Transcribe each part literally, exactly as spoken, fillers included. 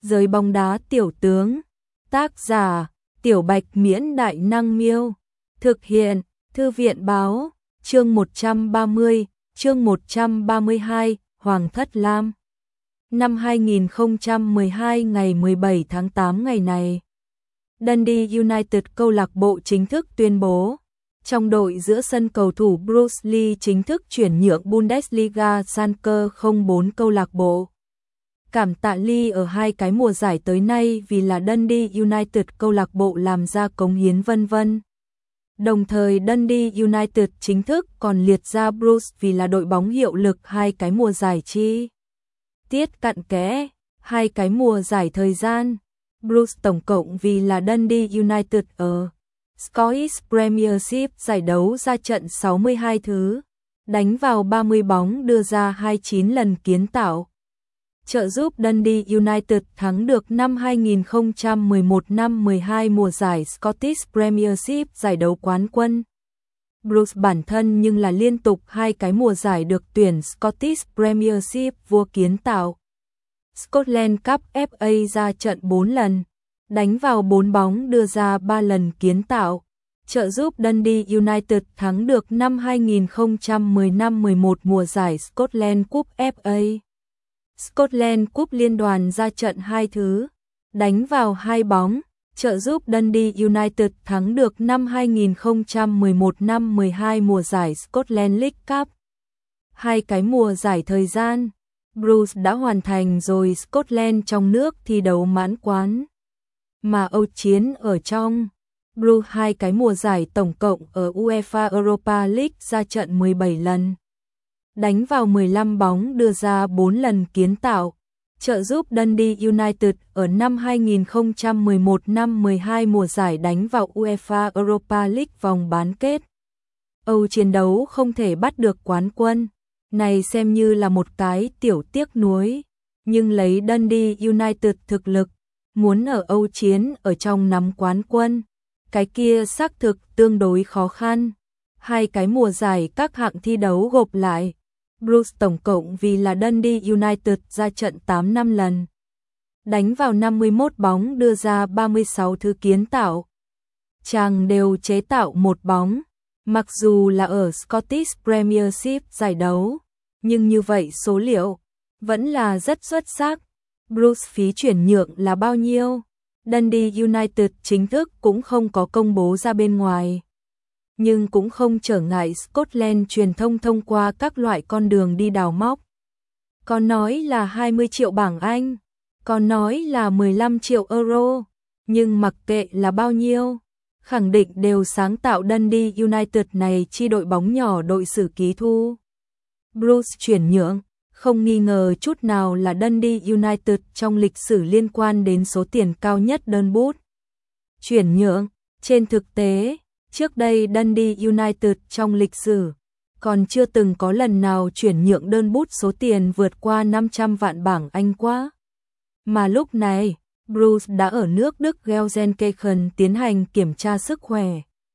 Giới bóng đá tiểu tướng. Tác giả, Tiểu Bạch Miễn Đại Năng Miêu. Thực hiện, Thư viện Báo. Chương một trăm ba mươi, chương một trăm ba mươi hai, Hoàng Thất Lam. Năm hai nghìn không trăm mười hai ngày mười bảy tháng tám ngày này, Dundee United câu lạc bộ chính thức tuyên bố, trong đội giữa sân cầu thủ Bruce Lee chính thức chuyển nhượng Bundesliga Schalke không bốn câu lạc bộ. Cảm tạ Lee ở hai cái mùa giải tới nay vì là Dundee United câu lạc bộ làm ra cống hiến vân vân. Đồng thời Dundee United chính thức còn liệt ra Bruce vì là đội bóng hiệu lực hai cái mùa giải chi. Tiết cặn kẽ, hai cái mùa giải thời gian. Bruce tổng cộng vì là Dundee United ở Scottish Premiership giải đấu ra trận sáu mươi hai thứ, đánh vào ba mươi bóng đưa ra hai mươi chín lần kiến tạo. Trợ giúp Dundee United thắng được năm hai nghìn không trăm mười một năm mười hai mùa giải Scottish Premiership giải đấu quán quân. Bruce bản thân nhưng là liên tục hai cái mùa giải được tuyển Scottish Premiership vua kiến tạo. Scotland Cup ép a ra trận bốn lần, đánh vào bốn bóng đưa ra ba lần kiến tạo, trợ giúp Dundee United thắng được năm hai nghìn không trăm mười năm mười một mùa giải Scotland Cup ép a. Scotland Cup liên đoàn ra trận hai thứ, đánh vào hai bóng, trợ giúp Dundee United thắng được năm hai nghìn không trăm mười một năm mười hai mùa giải Scotland League Cup. Hai cái mùa giải thời gian, Bruce đã hoàn thành rồi Scotland trong nước thi đấu mãn quán. Mà Âu chiến ở trong, Bruce hai cái mùa giải tổng cộng ở UEFA Europa League ra trận mười bảy lần. Đánh vào mười lăm bóng đưa ra bốn lần kiến tạo, trợ giúp Dundee United ở năm hai nghìn không trăm mười một năm mười hai mùa giải đánh vào UEFA Europa League vòng bán kết. Âu chiến đấu không thể bắt được quán quân, này xem như là một cái tiểu tiếc nuối, nhưng lấy Dundee United thực lực, muốn ở Âu chiến ở trong nắm quán quân, cái kia xác thực tương đối khó khăn. Hai cái mùa giải các hạng thi đấu gộp lại, Bruce tổng cộng vì là Dundee United ra trận tám năm lần, đánh vào năm mươi mốt bóng đưa ra ba mươi sáu thứ kiến tạo. Chàng đều chế tạo một bóng, mặc dù là ở Scottish Premiership giải đấu, nhưng như vậy số liệu vẫn là rất xuất sắc. Bruce phí chuyển nhượng là bao nhiêu? Dundee United chính thức cũng không có công bố ra bên ngoài, nhưng cũng không trở ngại Scotland truyền thông thông qua các loại con đường đi đào móc. Có nói là hai mươi triệu bảng Anh, có nói là mười lăm triệu euro, nhưng mặc kệ là bao nhiêu, khẳng định đều sáng tạo Dundee United này chi đội bóng nhỏ đội sử ký thu. Bruce chuyển nhượng, không nghi ngờ chút nào là Dundee United trong lịch sử liên quan đến số tiền cao nhất đơn bút. Chuyển nhượng, trên thực tế, trước đây Dundee United trong lịch sử còn chưa từng có lần nào chuyển nhượng đơn bút số tiền vượt qua năm trăm vạn bảng Anh quá. Mà lúc này, Bruce đã ở nước Đức Gelsenkirchen tiến hành kiểm tra sức khỏe.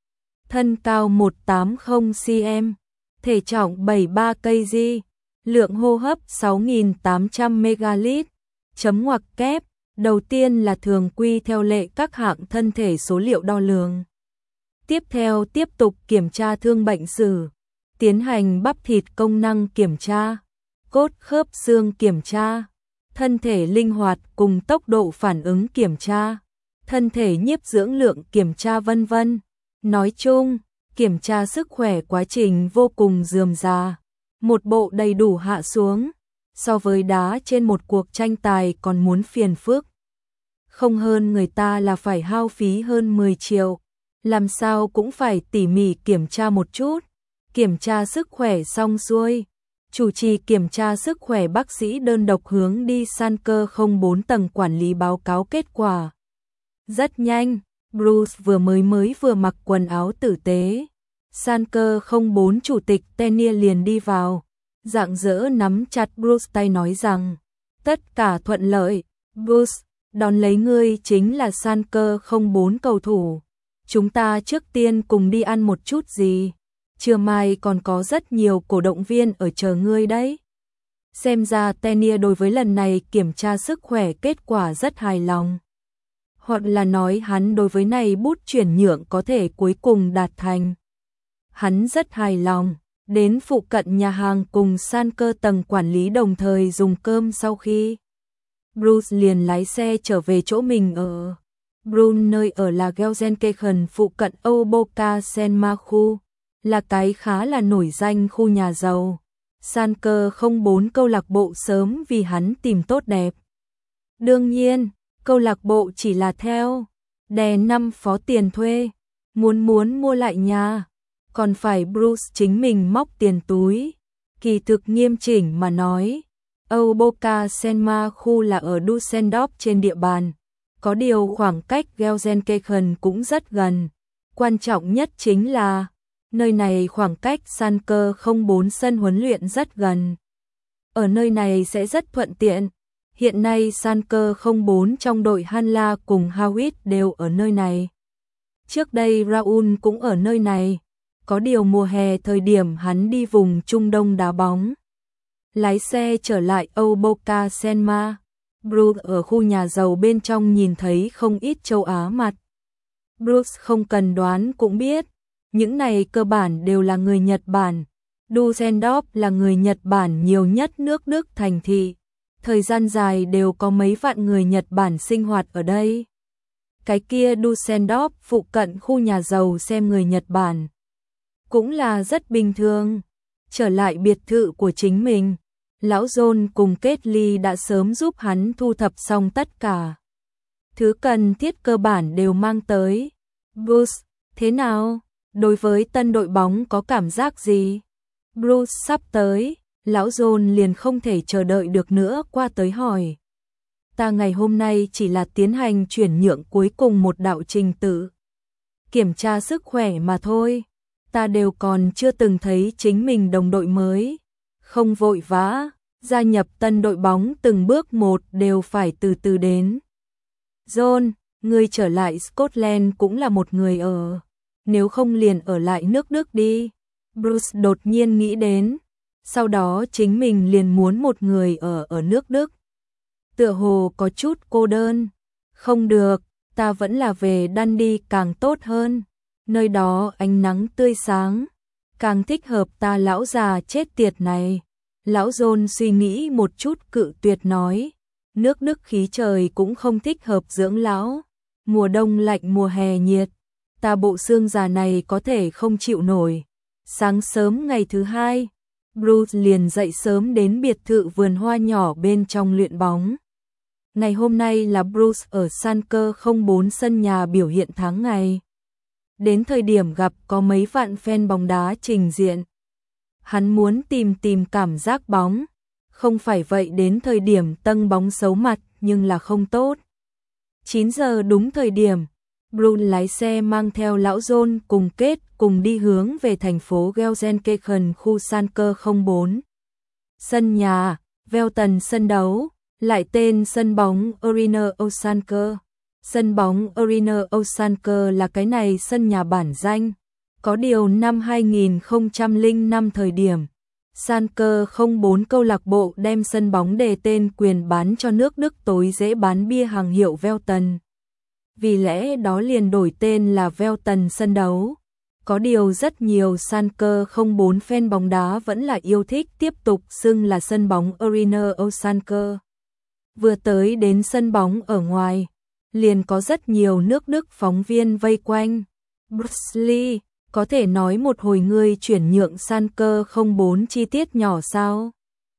Thân cao một trăm tám mươi xăng-ti-mét, thể trọng bảy mươi ba ki lô gam, lượng hô hấp sáu nghìn tám trăm mega-lít. Chấm ngoặc kép, đầu tiên là thường quy theo lệ các hạng thân thể số liệu đo lường. Tiếp theo tiếp tục kiểm tra thương bệnh sử, tiến hành bắp thịt công năng kiểm tra, cốt khớp xương kiểm tra, thân thể linh hoạt cùng tốc độ phản ứng kiểm tra, thân thể nhiếp dưỡng lượng kiểm tra vân vân. Nói chung, kiểm tra sức khỏe quá trình vô cùng rườm rà, một bộ đầy đủ hạ xuống, so với đá trên một cuộc tranh tài còn muốn phiền phức. Không hơn người ta là phải hao phí hơn mười triệu. Làm sao cũng phải tỉ mỉ kiểm tra một chút. Kiểm tra sức khỏe xong xuôi, chủ trì kiểm tra sức khỏe bác sĩ đơn độc hướng đi Schalke không bốn tầng quản lý báo cáo kết quả. Rất nhanh, Bruce vừa mới mới vừa mặc quần áo tử tế. Schalke không bốn chủ tịch Tenier liền đi vào, rạng rỡ nắm chặt Bruce tay nói rằng, tất cả thuận lợi, Bruce, đón lấy ngươi chính là Schalke không bốn cầu thủ. Chúng ta trước tiên cùng đi ăn một chút gì, trưa mai còn có rất nhiều cổ động viên ở chờ ngươi đấy. Xem ra Tenier đối với lần này kiểm tra sức khỏe kết quả rất hài lòng. Hoặc là nói hắn đối với này bút chuyển nhượng có thể cuối cùng đạt thành. Hắn rất hài lòng, đến phụ cận nhà hàng cùng san cơ tầng quản lý đồng thời dùng cơm sau khi. Bruce liền lái xe trở về chỗ mình ở. Bruce nơi ở là Gelsenkirchen phụ cận Oboka Senma khu, là cái khá là nổi danh khu nhà giàu. San cơ không bốn câu lạc bộ sớm vì hắn tìm tốt đẹp. Đương nhiên, câu lạc bộ chỉ là theo đè năm phó tiền thuê, muốn muốn mua lại nhà, còn phải Bruce chính mình móc tiền túi. Kỳ thực nghiêm chỉnh mà nói, Oboka Senma khu là ở Düsseldorf trên địa bàn, có điều khoảng cách Gelsenkirchen cũng rất gần. Quan trọng nhất chính là nơi này khoảng cách San cơ không bốn sân huấn luyện rất gần. Ở nơi này sẽ rất thuận tiện. Hiện nay San cơ không bốn trong đội Hanla cùng Hawit đều ở nơi này. Trước đây Raul cũng ở nơi này. Có điều mùa hè thời điểm hắn đi vùng Trung Đông đá bóng. Lái xe trở lại Oboka Senma. Bruce ở khu nhà giàu bên trong nhìn thấy không ít châu Á mặt. Bruce không cần đoán cũng biết. Những này cơ bản đều là người Nhật Bản. Düsseldorf là người Nhật Bản nhiều nhất nước Đức thành thị. Thời gian dài đều có mấy vạn người Nhật Bản sinh hoạt ở đây. Cái kia Düsseldorf phụ cận khu nhà giàu xem người Nhật Bản cũng là rất bình thường. Trở lại biệt thự của chính mình, lão John cùng Kết-ly đã sớm giúp hắn thu thập xong tất cả. Thứ cần thiết cơ bản đều mang tới. Bruce, thế nào? Đối với tân đội bóng có cảm giác gì? Bruce sắp tới, lão John liền không thể chờ đợi được nữa qua tới hỏi. Ta ngày hôm nay chỉ là tiến hành chuyển nhượng cuối cùng một đạo trình tự. Kiểm tra sức khỏe mà thôi. Ta đều còn chưa từng thấy chính mình đồng đội mới. Không vội vã, gia nhập tân đội bóng từng bước một đều phải từ từ đến. John, ngươi trở lại Scotland cũng là một người ở. Nếu không liền ở lại nước Đức đi. Bruce đột nhiên nghĩ đến. Sau đó chính mình liền muốn một người ở ở nước Đức. Tựa hồ có chút cô đơn. Không được, ta vẫn là về Dundee càng tốt hơn. Nơi đó ánh nắng tươi sáng. Càng thích hợp ta lão già chết tiệt này. Lão John suy nghĩ một chút cự tuyệt nói. Nước Đức khí trời cũng không thích hợp dưỡng lão. Mùa đông lạnh mùa hè nhiệt. Ta bộ xương già này có thể không chịu nổi. Sáng sớm ngày thứ hai, Bruce liền dậy sớm đến biệt thự vườn hoa nhỏ bên trong luyện bóng. Ngày hôm nay là Bruce ở San cơ không bốn sân nhà biểu hiện tháng ngày. Đến thời điểm gặp có mấy vạn fan bóng đá trình diện. Hắn muốn tìm tìm cảm giác bóng. Không phải vậy đến thời điểm tâng bóng xấu mặt nhưng là không tốt. chín giờ đúng thời điểm, Bruce lái xe mang theo lão John cùng Kết cùng đi hướng về thành phố Gelsenkirchen khu San cơ không bốn. Sân nhà, Velton sân đấu, lại tên sân bóng Arena Osanker. Sân bóng Arena Osanker là cái này sân nhà bản danh. Có điều năm hai nghìn không trăm lẻ năm thời điểm, San cơ không bốn câu lạc bộ đem sân bóng đề tên quyền bán cho nước Đức tối dễ bán bia hàng hiệu Velton. Vì lẽ đó liền đổi tên là Velton sân đấu. Có điều rất nhiều San cơ không bốn fan bóng đá vẫn là yêu thích tiếp tục xưng là sân bóng Arena Osanker. Vừa tới đến sân bóng ở ngoài, liền có rất nhiều nước Đức phóng viên vây quanh. Bruce Lee, có thể nói một hồi ngươi chuyển nhượng San cơ không bốn chi tiết nhỏ sao?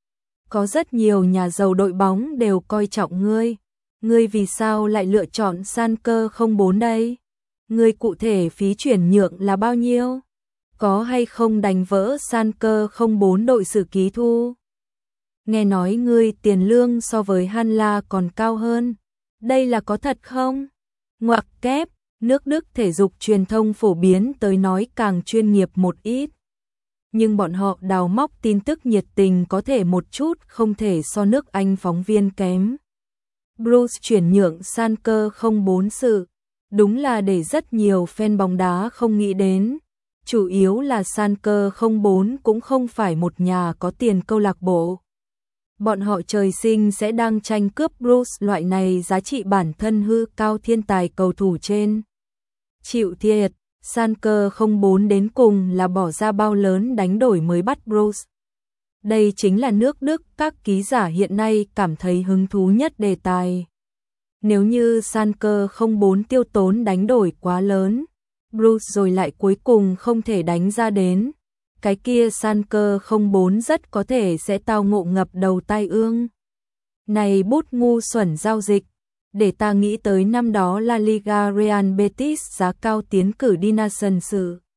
Có rất nhiều nhà giàu đội bóng đều coi trọng ngươi. Ngươi vì sao lại lựa chọn San cơ không bốn đây? Ngươi cụ thể phí chuyển nhượng là bao nhiêu? Có hay không đánh vỡ San cơ không bốn đội sự ký thu? Nghe nói ngươi tiền lương so với Hanla còn cao hơn. Đây là có thật không? Ngoặc kép, nước Đức thể dục truyền thông phổ biến tới nói càng chuyên nghiệp một ít. Nhưng bọn họ đào móc tin tức nhiệt tình có thể một chút không thể so nước Anh phóng viên kém. Bruce chuyển nhượng San cơ không bốn sự, đúng là để rất nhiều fan bóng đá không nghĩ đến. Chủ yếu là San cơ không bốn cũng không phải một nhà có tiền câu lạc bộ. Bọn họ trời sinh sẽ đang tranh cướp Bruce, loại này giá trị bản thân hư cao thiên tài cầu thủ trên. Chịu thiệt, Schalke không bốn đến cùng là bỏ ra bao lớn đánh đổi mới bắt Bruce. Đây chính là nước Đức các ký giả hiện nay cảm thấy hứng thú nhất đề tài. Nếu như Schalke không bốn tiêu tốn đánh đổi quá lớn, Bruce rồi lại cuối cùng không thể đánh ra đến, cái kia Schalke không bốn rất có thể sẽ tao ngộ ngập đầu tai ương. Này bút ngu xuẩn giao dịch, để ta nghĩ tới năm đó La Liga Real Betis giá cao tiến cử đi Nations.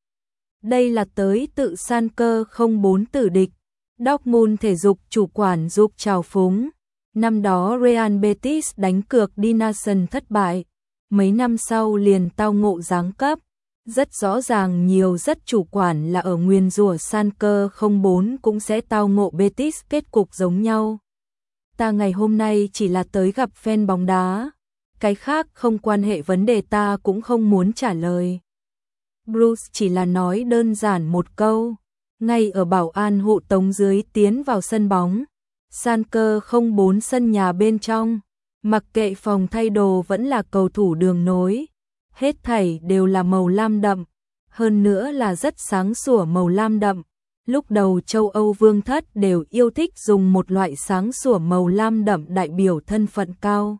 Đây là tới tự Schalke không bốn tử địch. Dortmund thể dục chủ quản giúp trào phúng. Năm đó Real Betis đánh cược đi Nations thất bại. Mấy năm sau liền tao ngộ giáng cấp. Rất rõ ràng nhiều rất chủ quản là ở nguyền rủa Schalke không bốn cũng sẽ tao ngộ Betis kết cục giống nhau. Ta ngày hôm nay chỉ là tới gặp fan bóng đá. Cái khác không quan hệ vấn đề ta cũng không muốn trả lời. Bruce chỉ là nói đơn giản một câu. Ngay ở bảo an hộ tống dưới tiến vào sân bóng. Schalke không bốn sân nhà bên trong. Mặc kệ phòng thay đồ vẫn là cầu thủ đường nối. Hết thảy đều là màu lam đậm. Hơn nữa là rất sáng sủa màu lam đậm. Lúc đầu châu Âu vương thất đều yêu thích dùng một loại sáng sủa màu lam đậm đại biểu thân phận cao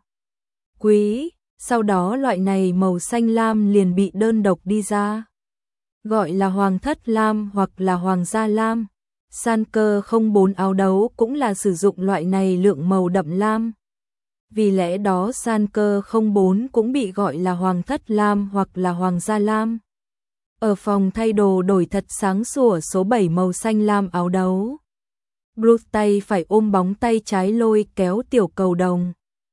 quý. Sau đó loại này màu xanh lam liền bị đơn độc đi ra. Gọi là hoàng thất lam hoặc là hoàng gia lam. Schalke không bốn áo đấu cũng là sử dụng loại này lượng màu đậm lam. Vì lẽ đó Schalke không bốn cũng bị gọi là hoàng thất lam hoặc là hoàng gia lam. Ở phòng thay đồ đổi thật sáng sủa số bảy màu xanh lam áo đấu. Bruce tay phải ôm bóng, tay trái lôi kéo tiểu cầu đồng.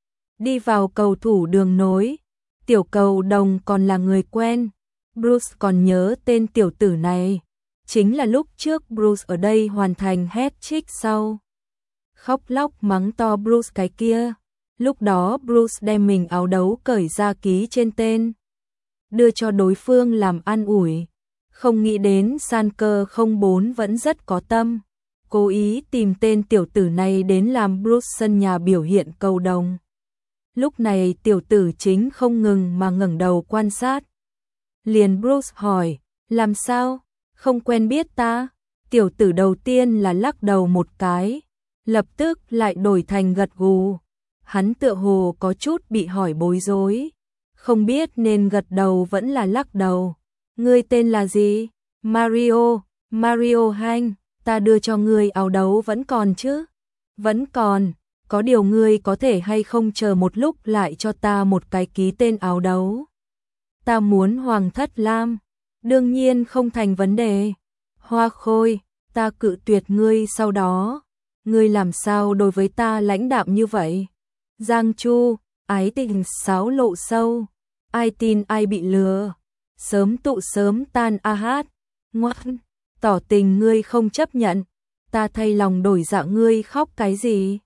Đi vào cầu thủ đường nối. Tiểu cầu đồng còn là người quen. Bruce còn nhớ tên tiểu tử này. Chính là lúc trước Bruce ở đây hoàn thành hat-trick sau. Khóc lóc mắng to Bruce cái kia. Lúc đó Bruce đem mình áo đấu cởi ra ký trên tên. Đưa cho đối phương làm an ủi. Không nghĩ đến Schalke không bốn vẫn rất có tâm. Cố ý tìm tên tiểu tử này đến làm Bruce sân nhà biểu hiện cầu đồng. Lúc này tiểu tử chính không ngừng mà ngẩng đầu quan sát. Liền Bruce hỏi, làm sao? Không quen biết ta? Tiểu tử đầu tiên là lắc đầu một cái. Lập tức lại đổi thành gật gù. Hắn tựa hồ có chút bị hỏi bối rối. Không biết nên gật đầu vẫn là lắc đầu. Ngươi tên là gì? Mario, Mario Hanh, ta đưa cho ngươi áo đấu vẫn còn chứ? Vẫn còn, có điều ngươi có thể hay không chờ một lúc lại cho ta một cái ký tên áo đấu? Ta muốn hoàng thất lam, đương nhiên không thành vấn đề. Hoa Khôi, ta cự tuyệt ngươi sau đó. Ngươi làm sao đối với ta lãnh đạm như vậy? Giang Chu, ái tình sáo lộ sâu. Ai tin ai bị lừa. Sớm tụ sớm tan a hát. Ngoan, tỏ tình ngươi không chấp nhận. Ta thay lòng đổi dạ, ngươi khóc cái gì?